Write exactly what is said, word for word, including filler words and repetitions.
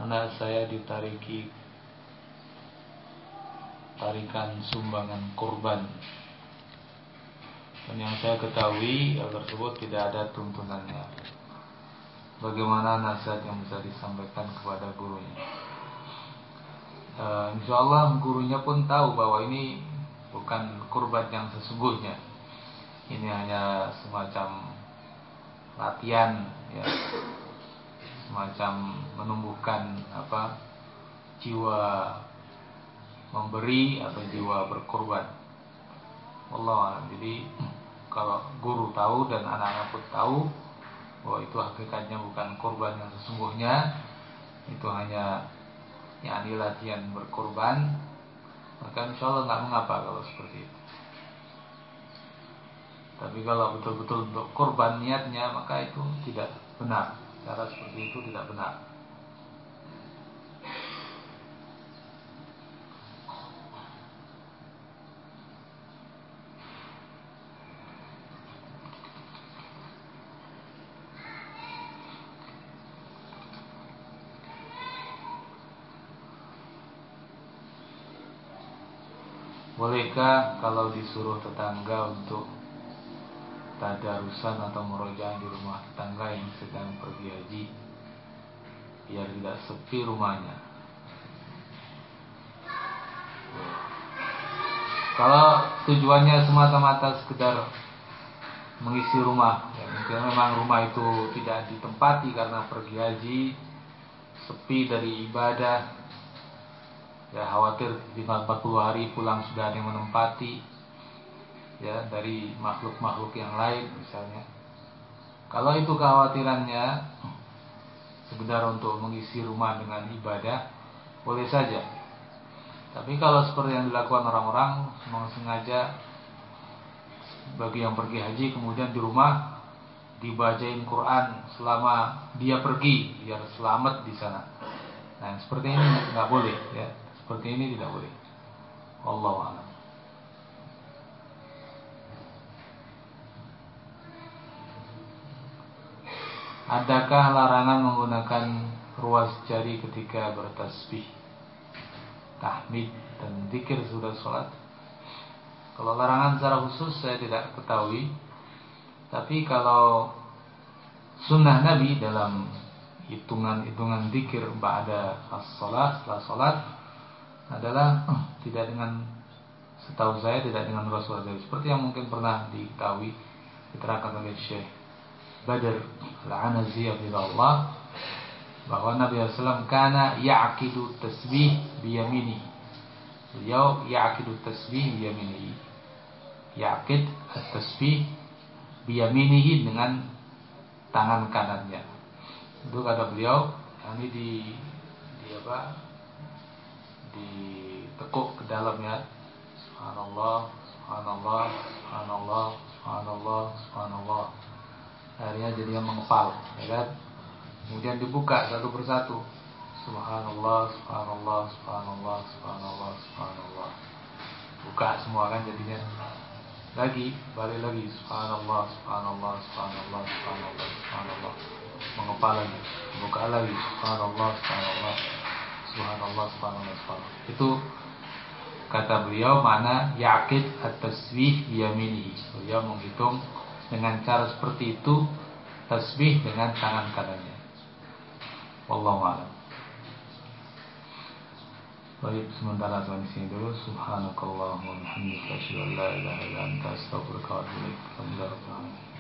anak saya ditariki tarikan sumbangan kurban, dan yang saya ketahui hal tersebut tidak ada tuntunannya. Bagaimana nasihat yang bisa disampaikan kepada gurunya? E, insya Allah gurunya pun tahu bahwa ini bukan kurban yang sesungguhnya. Ini hanya semacam latihan, ya, semacam menumbuhkan apa jiwa memberi atau jiwa berkorban. Allah. Jadi kalau guru tahu dan anak-anak pun tahu bahwa itu hakikatnya bukan korban yang sesungguhnya, itu hanya yakni latihan berkorban, maka insya Allah nggak mengapa kalau seperti itu. Tapi kalau betul-betul untuk korban niatnya, maka itu tidak benar. Cara seperti itu tidak benar. Bolehkah kalau disuruh tetangga untuk tadarusan atau murojaah di rumah tetangga yang sedang pergi haji, biar tidak sepi rumahnya? Kalau tujuannya semata-mata sekedar mengisi rumah, ya, mungkin memang rumah itu tidak ditempati karena pergi haji, sepi dari ibadah, ya khawatir lima puluh hari pulang sudah ada yang menempati, ya, dari makhluk-makhluk yang lain misalnya. Kalau itu kekhawatirannya sekedar untuk mengisi rumah dengan ibadah, boleh saja. Tapi kalau seperti yang dilakukan orang-orang memang sengaja bagi yang pergi haji, kemudian di rumah dibacain Quran selama dia pergi biar selamat di sana. Nah, seperti ini nggak boleh, ya. Seperti ini tidak boleh. Wallahu a'lam. Adakah larangan menggunakan ruas jari ketika bertasbih, tahmid dan zikir sudah sholat? Kalau larangan secara khusus saya tidak ketahui. Tapi kalau sunnah Nabi dalam hitungan-hitungan zikir ba'da as-sholat, setelah sholat, adalah tidak dengan, setahu saya tidak dengan ruas-ruas jari, seperti yang mungkin pernah diketahui diterangkan oleh Syekh Badr Al-Anazi Allah, bahwa Nabi sallallahu alaihi wasallam kana ya'qidu tasbih biyamini. Beliau ya'qidu tasbih biyamini, ya'qid at-tasbih biyaminihi, dengan tangan kanannya. Itu kata beliau, ini di di apa? Ditekuk ke dalamnya. Subhanallah, subhanallah, subhanallah, subhanallah, subhanallah. Akhirnya jadinya mengepal, ya kan? Kemudian dibuka satu persatu. Subhanallah, subhanallah, subhanallah, subhanallah, subhanallah. Buka semua kan jadinya. Lagi, balik lagi. Subhanallah, subhanallah, subhanallah, subhanallah, subhanallah. Mengepal lagi. Buka lagi. Subhanallah, subhanallah, subhanallah, subhanallah, subhanallah. Itu kata beliau makna ya'qid at-tasbih biyaminihi. Beliau menghitung dengan cara seperti itu, tasbih dengan tangan kanannya. Wallahu a'lam. Baik, sementara sampai di sini dulu. Subhanakallahumma wa bihamdika asyhadu an la ilaha illa anta astaghfiruka wa atubu ilaik. Alhamdulillah.